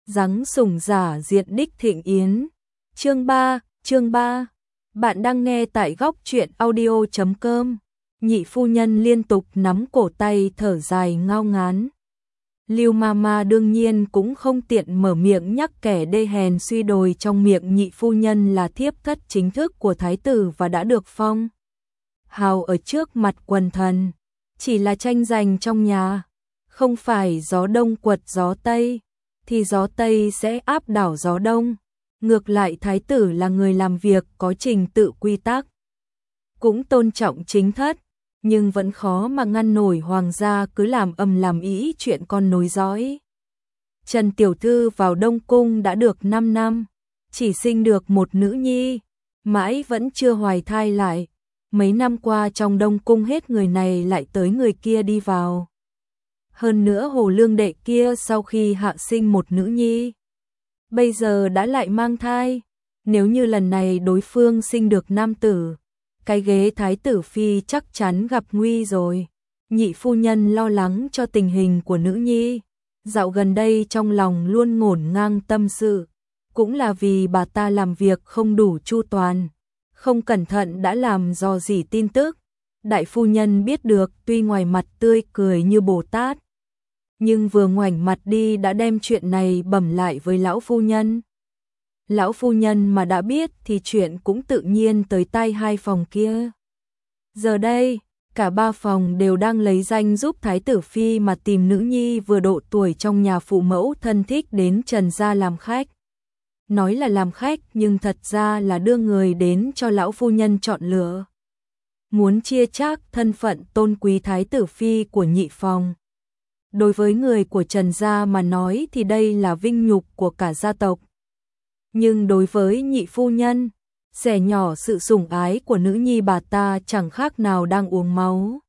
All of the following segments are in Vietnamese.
Giáng sủng giả diện đích thịnh yến. Chương 3. Bạn đang nghe tại góc truyện audio.com. Nhị phu nhân liên tục nắm cổ tay thở dài ngao ngán. Lưu Mama đương nhiên cũng không tiện mở miệng nhắc kẻ đê hèn suy đồi trong miệng nhị phu nhân là thiếp thất chính thức của thái tử và đã được phong hào ở trước mặt quần thần. Chỉ là tranh giành trong nhà, không phải gió đông quật gió tây, thì gió tây sẽ áp đảo gió đông. Ngược lại thái tử là người làm việc có trình tự quy tắc, cũng tôn trọng chính thất, nhưng vẫn khó mà ngăn nổi hoàng gia cứ làm ầm làm ĩ chuyện con nối dõi. Trần Tiểu Thư vào Đông Cung đã được 5 năm, chỉ sinh được một nữ nhi, mãi vẫn chưa hoài thai lại. Mấy năm qua trong Đông Cung hết người này lại tới người kia đi vào. Hơn nữa Hồ Lương Đệ kia sau khi hạ sinh một nữ nhi, bây giờ đã lại mang thai. Nếu như lần này đối phương sinh được nam tử, cái ghế thái tử phi chắc chắn gặp nguy rồi. Nhị phu nhân lo lắng cho tình hình của nữ nhi, dạo gần đây trong lòng luôn ngổn ngang tâm sự, cũng là vì bà ta làm việc không đủ chu toàn, không cẩn thận đã làm rò rỉ tin tức. Đại phu nhân biết được tuy ngoài mặt tươi cười như Bồ Tát, nhưng vừa ngoảnh mặt đi đã đem chuyện này bẩm lại với lão phu nhân. Lão phu nhân mà đã biết thì chuyện cũng tự nhiên tới tai hai phòng kia. Giờ đây, cả ba phòng đều đang lấy danh giúp thái tử phi mà tìm nữ nhi vừa độ tuổi trong nhà phụ mẫu thân thích đến Trần gia làm khách. Nói là làm khách nhưng thật ra là đưa người đến cho lão phu nhân chọn lựa. Muốn chia chác thân phận tôn quý thái tử phi của nhị phòng. Đối với người của Trần gia mà nói thì đây là vinh nhục của cả gia tộc. Nhưng đối với nhị phu nhân, xẻ nhỏ sự sủng ái của nữ nhi bà ta chẳng khác nào đang uống máu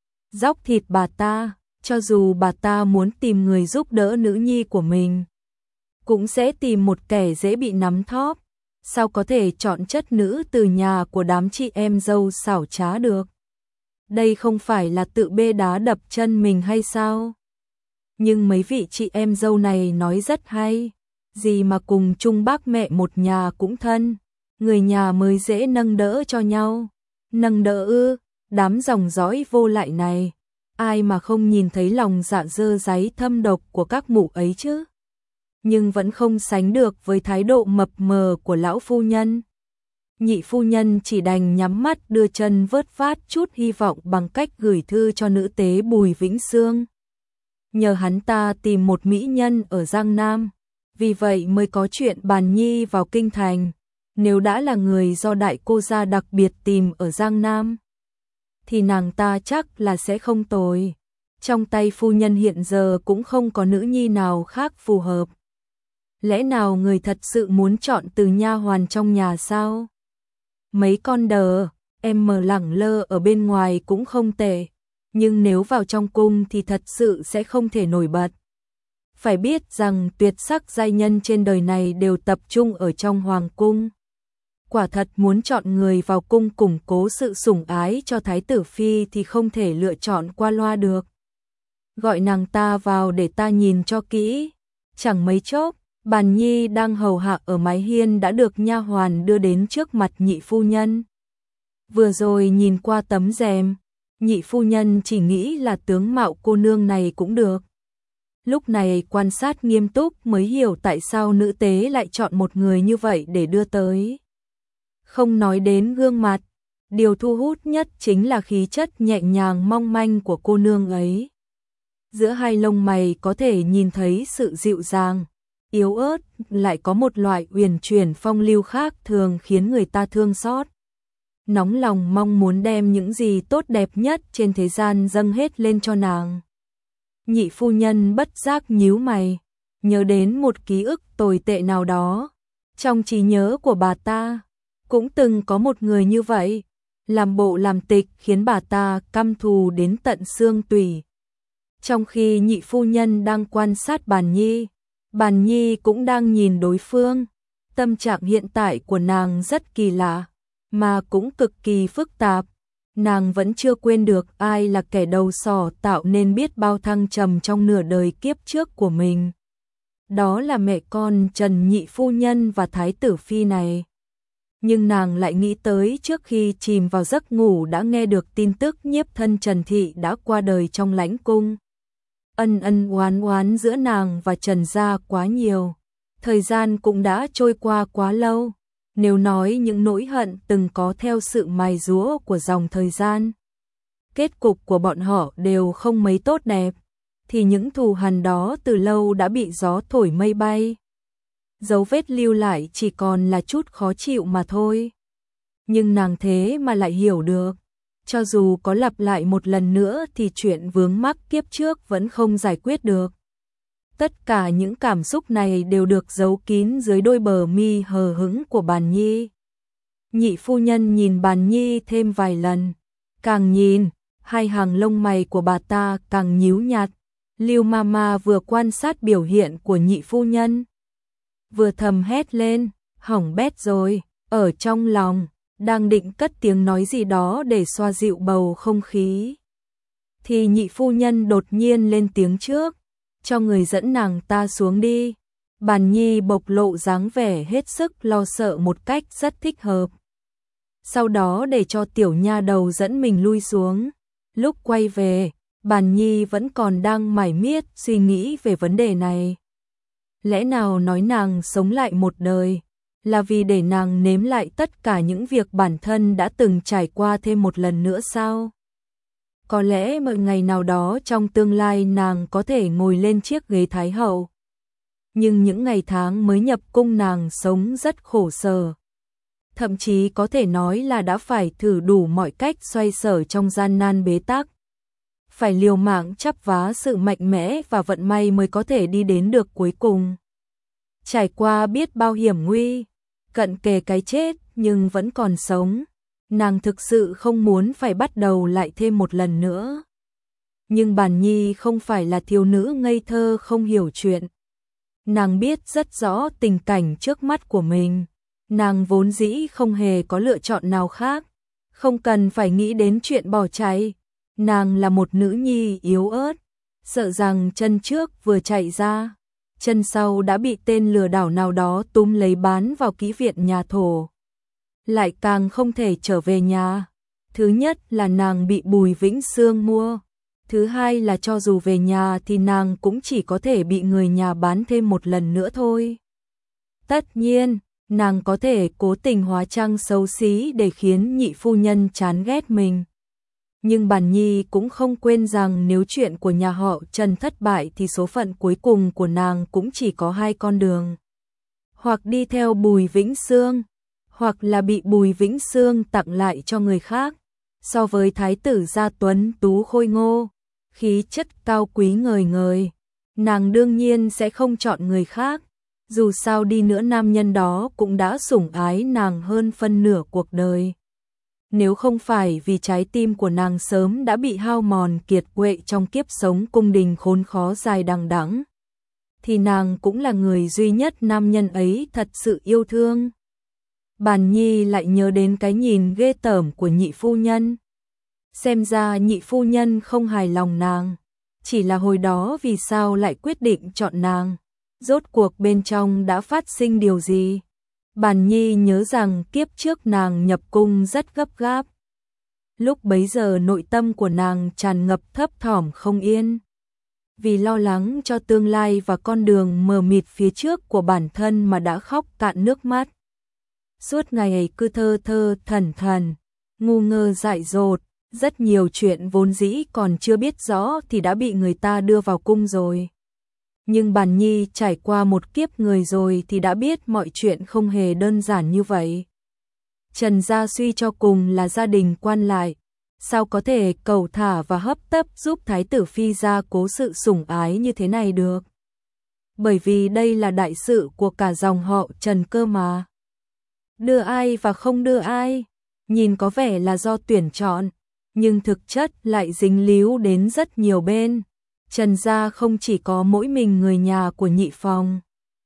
dóc thịt bà ta. Cho dù bà ta muốn tìm người giúp đỡ nữ nhi của mình, cũng sẽ tìm một kẻ dễ bị nắm thóp. Sao có thể chọn chất nữ từ nhà của đám chị em dâu xảo trá được? Đây không phải là tự bê đá đập chân mình hay sao? Nhưng mấy vị chị em dâu này nói rất hay. Gì mà cùng chung bác mẹ một nhà cũng thân, người nhà mới dễ nâng đỡ cho nhau. Nâng đỡ ư? Đám dòng dõi vô lại này, ai mà không nhìn thấy lòng dạ dơ dáy thâm độc của các mụ ấy chứ? Nhưng vẫn không sánh được với thái độ mập mờ của lão phu nhân. Nhị phu nhân chỉ đành nhắm mắt đưa chân vớt vát chút hy vọng bằng cách gửi thư cho nữ tế Bùi Vĩnh Sương, nhờ hắn ta tìm một mỹ nhân ở Giang Nam. Vì vậy mới có chuyện Bàn Nhi vào kinh thành. Nếu đã là người do đại cô gia đặc biệt tìm ở Giang Nam, thì nàng ta chắc là sẽ không tồi. Trong tay phu nhân hiện giờ cũng không có nữ nhi nào khác phù hợp. Lẽ nào người thật sự muốn chọn từ nha hoàn trong nhà sao? Mấy con đờ, em mờ lẳng lơ ở bên ngoài cũng không tệ, nhưng nếu vào trong cung thì thật sự sẽ không thể nổi bật. Phải biết rằng tuyệt sắc giai nhân trên đời này đều tập trung ở trong hoàng cung. Quả thật muốn chọn người vào cung củng cố sự sủng ái cho thái tử phi thì không thể lựa chọn qua loa được. Gọi nàng ta vào để ta nhìn cho kỹ. Chẳng mấy chốc, Bàn Nhi đang hầu hạ ở mái hiên đã được nha hoàn đưa đến trước mặt nhị phu nhân. Vừa rồi nhìn qua tấm rèm, nhị phu nhân chỉ nghĩ là tướng mạo cô nương này cũng được. Lúc này quan sát nghiêm túc mới hiểu tại sao nữ tế lại chọn một người như vậy để đưa tới. Không nói đến gương mặt, điều thu hút nhất chính là khí chất nhẹ nhàng mong manh của cô nương ấy. Giữa hai lông mày có thể nhìn thấy sự dịu dàng, yếu ớt, lại có một loại uyển chuyển phong lưu khác thường khiến người ta thương xót. Nóng lòng mong muốn đem những gì tốt đẹp nhất trên thế gian dâng hết lên cho nàng. Nhị phu nhân bất giác nhíu mày, nhớ đến một ký ức tồi tệ nào đó. Trong trí nhớ của bà ta, cũng từng có một người như vậy, làm bộ làm tịch khiến bà ta căm thù đến tận xương tủy. Trong khi nhị phu nhân đang quan sát Bàn Nhi cũng đang nhìn đối phương. Tâm trạng hiện tại của nàng rất kỳ lạ, mà cũng cực kỳ phức tạp. Nàng vẫn chưa quên được ai là kẻ đầu sỏ tạo nên biết bao thăng trầm trong nửa đời kiếp trước của mình. đó là mẹ con Trần nhị phu nhân và thái tử phi này. Nhưng nàng lại nghĩ tới trước khi chìm vào giấc ngủ đã nghe được tin tức nhiếp thân Trần Thị đã qua đời trong lãnh cung. Ân ân oán oán giữa nàng và Trần gia quá nhiều, thời gian cũng đã trôi qua quá lâu. Nếu nói những nỗi hận từng có theo sự mài giũa của dòng thời gian, kết cục của bọn họ đều không mấy tốt đẹp, thì những thù hằn đó từ lâu đã bị gió thổi mây bay. Dấu vết lưu lại chỉ còn là chút khó chịu mà thôi. Nhưng nàng thế mà lại hiểu được, cho dù có lặp lại một lần nữa thì chuyện vướng mắc kiếp trước vẫn không giải quyết được. Tất cả những cảm xúc này đều được giấu kín dưới đôi bờ mi hờ hững của Bàn Nhi. Nhị phu nhân nhìn Bàn Nhi thêm vài lần, càng nhìn, hai hàng lông mày của bà ta càng nhíu nhạt. Lưu Mama vừa quan sát biểu hiện của nhị phu nhân, vừa thầm hét lên, hỏng bét rồi, ở trong lòng, đang định cất tiếng nói gì đó để xoa dịu bầu không khí. Thì nhị phu nhân đột nhiên lên tiếng trước, cho người dẫn nàng ta xuống đi. Bàn Nhi bộc lộ dáng vẻ hết sức lo sợ một cách rất thích hợp. Sau đó để cho tiểu nha đầu dẫn mình lui xuống. Lúc quay về, Bàn Nhi vẫn còn đang mải miết suy nghĩ về vấn đề này. Lẽ nào nói nàng sống lại một đời là vì để nàng nếm lại tất cả những việc bản thân đã từng trải qua thêm một lần nữa sao? Có lẽ một ngày nào đó trong tương lai nàng có thể ngồi lên chiếc ghế thái hậu. Nhưng những ngày tháng mới nhập cung nàng sống rất khổ sở. Thậm chí có thể nói là đã phải thử đủ mọi cách xoay sở trong gian nan bế tắc. Phải liều mạng chắp vá sự mạnh mẽ và vận may mới có thể đi đến được cuối cùng. Trải qua biết bao hiểm nguy, cận kề cái chết nhưng vẫn còn sống. Nàng thực sự không muốn phải bắt đầu lại thêm một lần nữa. Nhưng Bàn Nhi không phải là thiếu nữ ngây thơ không hiểu chuyện. Nàng biết rất rõ tình cảnh trước mắt của mình. Nàng vốn dĩ không hề có lựa chọn nào khác. Không cần phải nghĩ đến chuyện bỏ chạy. Nàng là một nữ nhi yếu ớt. Sợ rằng chân trước vừa chạy ra, chân sau đã bị tên lừa đảo nào đó túm lấy bán vào kỹ viện nhà Thổ. Lại càng không thể trở về nhà. Thứ nhất là nàng bị Bùi Vĩnh Sương mua. Thứ hai là cho dù về nhà thì nàng cũng chỉ có thể bị người nhà bán thêm một lần nữa thôi. Tất nhiên, nàng có thể cố tình hóa trang xấu xí để khiến nhị phu nhân chán ghét mình. Nhưng Bàn Nhi cũng không quên rằng nếu chuyện của nhà họ Trần thất bại thì số phận cuối cùng của nàng cũng chỉ có hai con đường. Hoặc đi theo Bùi Vĩnh Sương, hoặc là bị Bùi Vĩnh Sương tặng lại cho người khác. So với thái tử gia tuấn tú khôi ngô, khí chất cao quý ngời ngời, nàng đương nhiên sẽ không chọn người khác. Dù sao đi nữa nam nhân đó cũng đã sủng ái nàng hơn phân nửa cuộc đời. Nếu không phải vì trái tim của nàng sớm đã bị hao mòn kiệt quệ trong kiếp sống cung đình khốn khó dài đằng đẵng, thì nàng cũng là người duy nhất nam nhân ấy thật sự yêu thương. Bàn Nhi lại nhớ đến cái nhìn ghê tởm của nhị phu nhân. Xem ra nhị phu nhân không hài lòng nàng, chỉ là hồi đó vì sao lại quyết định chọn nàng, rốt cuộc bên trong đã phát sinh điều gì. Bàn Nhi nhớ rằng kiếp trước nàng nhập cung rất gấp gáp. Lúc bấy giờ nội tâm của nàng tràn ngập thấp thỏm không yên. Vì lo lắng cho tương lai và con đường mờ mịt phía trước của bản thân mà đã khóc cạn nước mắt. Suốt ngày ấy cứ thơ thơ thẩn thẩn, ngu ngơ dại dột, rất nhiều chuyện vốn dĩ còn chưa biết rõ thì đã bị người ta đưa vào cung rồi. Nhưng Bàn Nhi trải qua một kiếp người rồi thì đã biết mọi chuyện không hề đơn giản như vậy. Trần gia suy cho cùng là gia đình quan lại, sao có thể cầu thả và hấp tấp giúp thái tử phi gia cố sự sủng ái như thế này được. Bởi vì đây là đại sự của cả dòng họ Trần cơ mà. Đưa ai và không đưa ai, nhìn có vẻ là do tuyển chọn, nhưng thực chất lại dính líu đến rất nhiều bên. Trần gia không chỉ có mỗi mình người nhà của nhị phòng.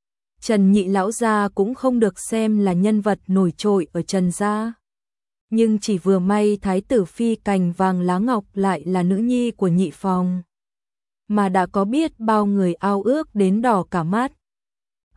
Trần nhị lão gia cũng không được xem là nhân vật nổi trội ở Trần gia. Nhưng chỉ vừa may thái tử phi cành vàng lá ngọc lại là nữ nhi của nhị phòng. Mà đã có biết bao người ao ước đến đỏ cả mắt.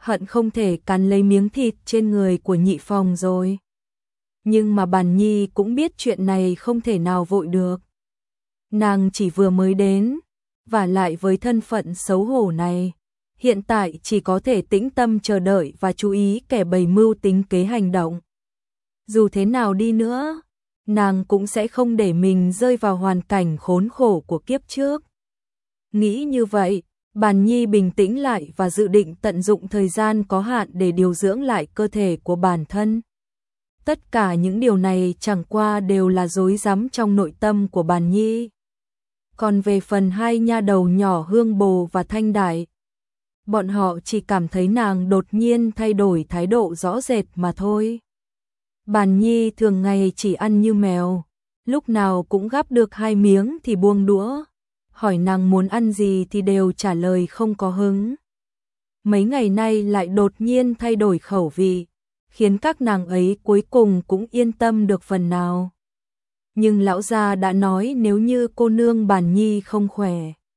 hận không thể cắn lấy miếng thịt trên người của Nhị Phong rồi. Nhưng mà Bàn Nhi cũng biết chuyện này không thể nào vội được. Nàng chỉ vừa mới đến, và lại với thân phận xấu hổ này, hiện tại chỉ có thể tĩnh tâm chờ đợi và chú ý kẻ bày mưu tính kế hành động. Dù thế nào đi nữa, nàng cũng sẽ không để mình rơi vào hoàn cảnh khốn khổ của kiếp trước. Nghĩ như vậy, Bàn Nhi bình tĩnh lại và dự định tận dụng thời gian có hạn để điều dưỡng lại cơ thể của bản thân. Tất cả những điều này chẳng qua đều là rối rắm trong nội tâm của Bàn Nhi. Còn về phần hai nha đầu nhỏ Hương Bồ và Thanh Đại, bọn họ chỉ cảm thấy nàng đột nhiên thay đổi thái độ rõ rệt mà thôi. Bàn Nhi thường ngày chỉ ăn như mèo, lúc nào cũng gắp được 2 miếng thì buông đũa, hỏi nàng muốn ăn gì thì đều trả lời không có hứng. Mấy ngày nay lại đột nhiên thay đổi khẩu vị, khiến các nàng ấy cuối cùng cũng yên tâm được phần nào. Nhưng lão gia đã nói nếu như cô nương Bàn Nhi không khỏe,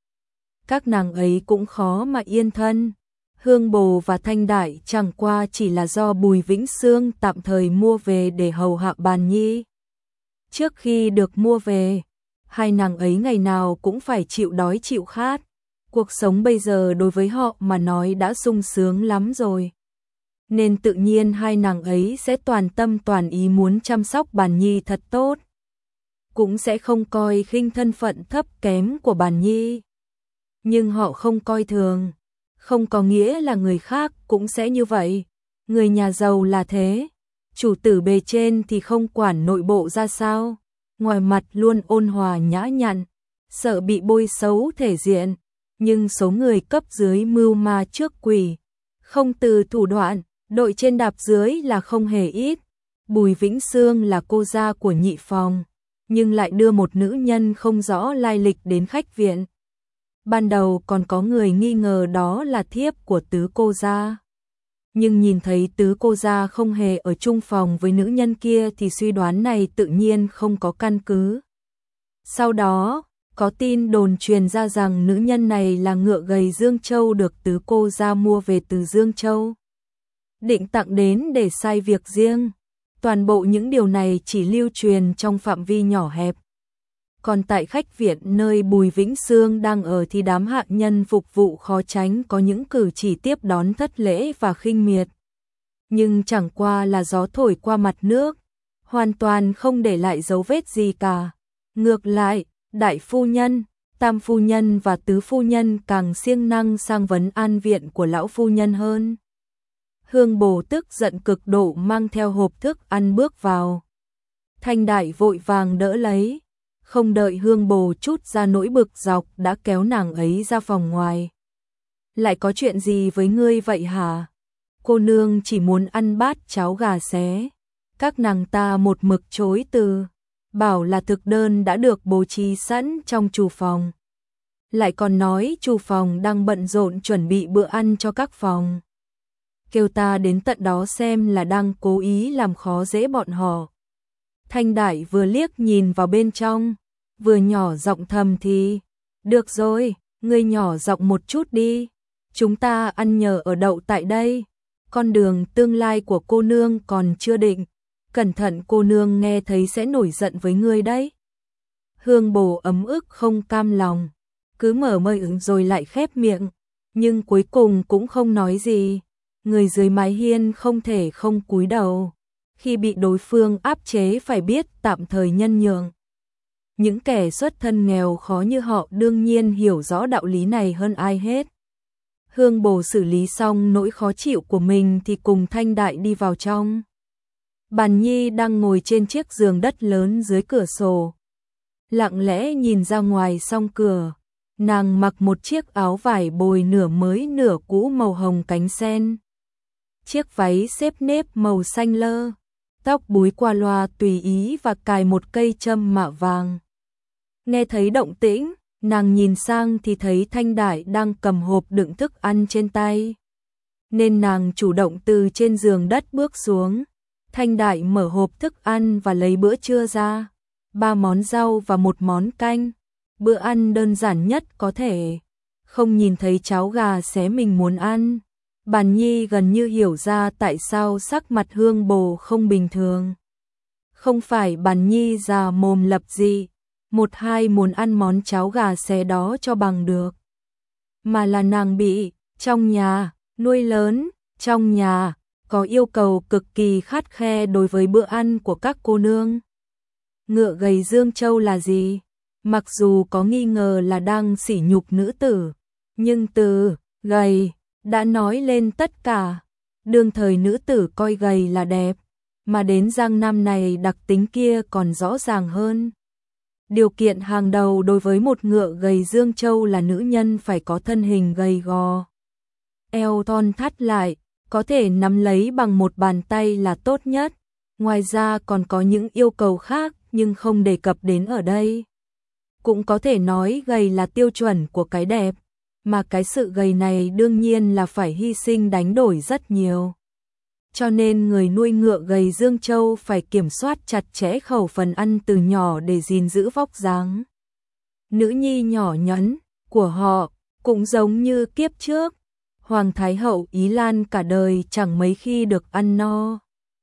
các nàng ấy cũng khó mà yên thân. Hương Bồ và Thanh Đại chẳng qua chỉ là do Bùi Vĩnh Sương tạm thời mua về để hầu hạ Bàn Nhi. Trước khi được mua về, hai nàng ấy ngày nào cũng phải chịu đói chịu khát. Cuộc sống bây giờ đối với họ mà nói đã sung sướng lắm rồi. Nên tự nhiên hai nàng ấy sẽ toàn tâm toàn ý muốn chăm sóc Bàn Nhi thật tốt. Cũng sẽ không coi khinh thân phận thấp kém của Bàn Nhi. Nhưng họ không coi thường, không có nghĩa là người khác cũng sẽ như vậy. Người nhà giàu là thế, chủ tử bề trên thì không quản nội bộ ra sao, ngoài mặt luôn ôn hòa nhã nhặn, sợ bị bôi xấu thể diện, nhưng số người cấp dưới mưu ma trước quỷ, không từ thủ đoạn, đội trên đạp dưới là không hề ít. Bùi Vĩnh Sương là cô gia của Nhị Phong, nhưng lại đưa một nữ nhân không rõ lai lịch đến khách viện. Ban đầu còn có người nghi ngờ đó là thiếp của tứ cô gia. Nhưng nhìn thấy tứ cô gia không hề ở chung phòng với nữ nhân kia thì suy đoán này tự nhiên không có căn cứ. Sau đó, có tin đồn truyền ra rằng nữ nhân này là ngựa gầy Dương Châu được tứ cô gia mua về từ Dương Châu, định tặng đến để sai việc riêng. Toàn bộ những điều này chỉ lưu truyền trong phạm vi nhỏ hẹp. Còn tại khách viện nơi Bùi Vĩnh Sương đang ở thì đám hạ nhân phục vụ khó tránh có những cử chỉ tiếp đón thất lễ và khinh miệt. Nhưng chẳng qua là gió thổi qua mặt nước, hoàn toàn không để lại dấu vết gì cả. Ngược lại, đại phu nhân, tam phu nhân và tứ phu nhân càng siêng năng sang vấn an viện của lão phu nhân hơn. Hương Bồ tức giận cực độ mang theo hộp thức ăn bước vào. Thanh Đại vội vàng đỡ lấy, không đợi Hương Bồ chút ra nỗi bực dọc đã kéo nàng ấy ra phòng ngoài. Lại có chuyện gì với ngươi vậy hả? Cô nương chỉ muốn ăn bát cháo gà xé. Các nàng ta một mực chối từ, bảo là thực đơn đã được bố trí sẵn trong chủ phòng. Lại còn nói chủ phòng đang bận rộn chuẩn bị bữa ăn cho các phòng. Kêu ta đến tận đó xem là đang cố ý làm khó dễ bọn họ. Thanh Đại vừa liếc nhìn vào bên trong, vừa nhỏ giọng thầm thì, được rồi, ngươi nhỏ giọng một chút đi, chúng ta ăn nhờ ở đậu tại đây, con đường tương lai của cô nương còn chưa định, cẩn thận cô nương nghe thấy sẽ nổi giận với ngươi đấy. Hương Bồ ấm ức không cam lòng, cứ mở miệng rồi lại khép miệng, nhưng cuối cùng cũng không nói gì. Người dưới mái hiên không thể không cúi đầu, khi bị đối phương áp chế phải biết tạm thời nhân nhượng. Những kẻ xuất thân nghèo khó như họ đương nhiên hiểu rõ đạo lý này hơn ai hết. Hương Bồ xử lý xong nỗi khó chịu của mình thì cùng Thanh Đại đi vào trong. Bàn Nhi đang ngồi trên chiếc giường đất lớn dưới cửa sổ, lặng lẽ nhìn ra ngoài song cửa. Nàng mặc một chiếc áo vải bồi nửa mới nửa cũ màu hồng cánh sen, chiếc váy xếp nếp màu xanh lơ, tóc búi qua loa tùy ý và cài một cây châm mạ vàng. Nghe thấy động tĩnh, nàng nhìn sang thì thấy Thanh Đại đang cầm hộp đựng thức ăn trên tay. Nên nàng chủ động từ trên giường đất bước xuống. Thanh Đại mở hộp thức ăn và lấy bữa trưa ra, 3 món rau và 1 món canh. Bữa ăn đơn giản nhất có thể, không nhìn thấy cháo gà xé mình muốn ăn. Bàn Nhi gần như hiểu ra tại sao sắc mặt Hương Bồ không bình thường. Không phải Bàn Nhi già mồm lập dị, một hai muốn ăn món cháo gà xé đó cho bằng được. Mà là nàng bị, trong nhà, nuôi lớn, trong nhà, có yêu cầu cực kỳ khắt khe đối với bữa ăn của các cô nương. Ngựa gầy Dương Châu là gì? Mặc dù có nghi ngờ là đang sỉ nhục nữ tử, nhưng từ gầy đã nói lên tất cả. Đương thời nữ tử coi gầy là đẹp, mà đến Giang Nam này đặc tính kia còn rõ ràng hơn. Điều kiện hàng đầu đối với một ngựa gầy Dương Châu là nữ nhân phải có thân hình gầy gò, eo thon thắt lại, có thể nắm lấy bằng một bàn tay là tốt nhất. Ngoài ra còn có những yêu cầu khác nhưng không đề cập đến ở đây. Cũng có thể nói gầy là tiêu chuẩn của cái đẹp, mà cái sự gầy này đương nhiên là phải hy sinh đánh đổi rất nhiều. Cho nên người nuôi ngựa gầy Dương Châu phải kiểm soát chặt chẽ khẩu phần ăn từ nhỏ để gìn giữ vóc dáng. Nữ nhi nhỏ nhắn của họ cũng giống như kiếp trước, Hoàng Thái hậu Ý Lan cả đời chẳng mấy khi được ăn no.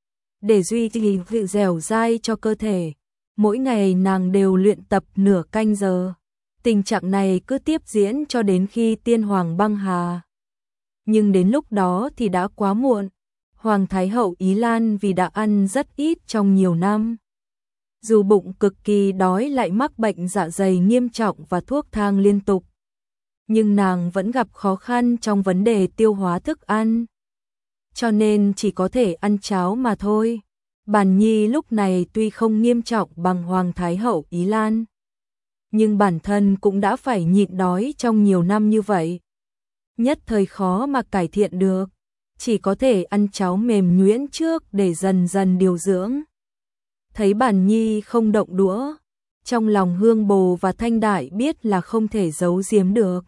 Để duy trì sự dẻo dai cho cơ thể, mỗi ngày nàng đều luyện tập nửa canh giờ. Tình trạng này cứ tiếp diễn cho đến khi tiên hoàng băng hà. Nhưng đến lúc đó thì đã quá muộn. Hoàng Thái hậu Ý Lan vì đã ăn rất ít trong nhiều năm. Dù bụng cực kỳ đói lại mắc bệnh dạ dày nghiêm trọng và thuốc thang liên tục, nhưng nàng vẫn gặp khó khăn trong vấn đề tiêu hóa thức ăn. Cho nên chỉ có thể ăn cháo mà thôi. Bàn Nhi lúc này tuy không nghiêm trọng bằng Hoàng Thái hậu Ý Lan, nhưng bản thân cũng đã phải nhịn đói trong nhiều năm như vậy. Nhất thời khó mà cải thiện được, chỉ có thể ăn cháo mềm nhuyễn trước để dần dần điều dưỡng. Thấy Bàn Nhi không động đũa, trong lòng Hương Bồ và Thanh Đại biết là không thể giấu giếm được.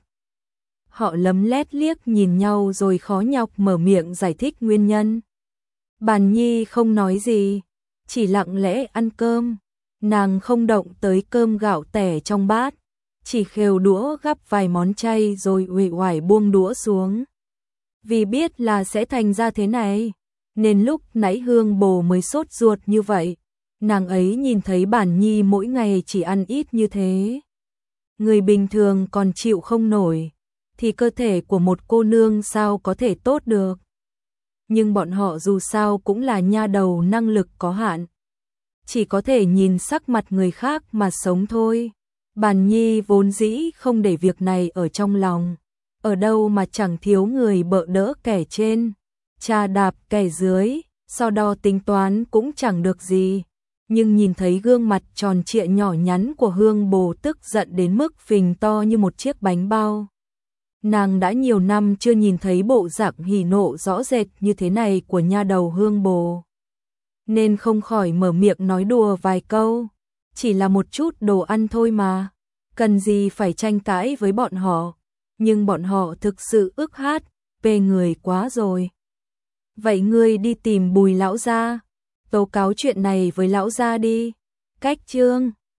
Họ lấm lét liếc nhìn nhau rồi khó nhọc mở miệng giải thích nguyên nhân. Bàn Nhi không nói gì, chỉ lặng lẽ ăn cơm. Nàng không động tới cơm gạo tẻ trong bát, chỉ khều đũa gắp vài món chay rồi uể oải buông đũa xuống. Vì biết là sẽ thành ra thế này, nên lúc nãy Hương Bồ mới sốt ruột như vậy. Nàng ấy nhìn thấy Bàn Nhi mỗi ngày chỉ ăn ít như thế, người bình thường còn chịu không nổi, thì cơ thể của một cô nương sao có thể tốt được. Nhưng bọn họ dù sao cũng là nha đầu năng lực có hạn, chỉ có thể nhìn sắc mặt người khác mà sống thôi. Bàn Nhi vốn dĩ không để việc này ở trong lòng, ở đâu mà chẳng thiếu người bợ đỡ kẻ trên, chà đạp kẻ dưới, so đo tính toán cũng chẳng được gì. Nhưng nhìn thấy gương mặt tròn trịa nhỏ nhắn của Hương Bồ tức giận đến mức phình to như một chiếc bánh bao. Nàng đã nhiều năm chưa nhìn thấy bộ dạng hỉ nộ rõ rệt như thế này của nha đầu Hương Bồ, nên không khỏi mở miệng nói đùa vài câu. Chỉ là một chút đồ ăn thôi mà, cần gì phải tranh cãi với bọn họ. Nhưng bọn họ thực sự ức hát, phê người quá rồi. Vậy ngươi đi tìm Bùi lão gia, tố cáo chuyện này với lão gia đi. Cách chương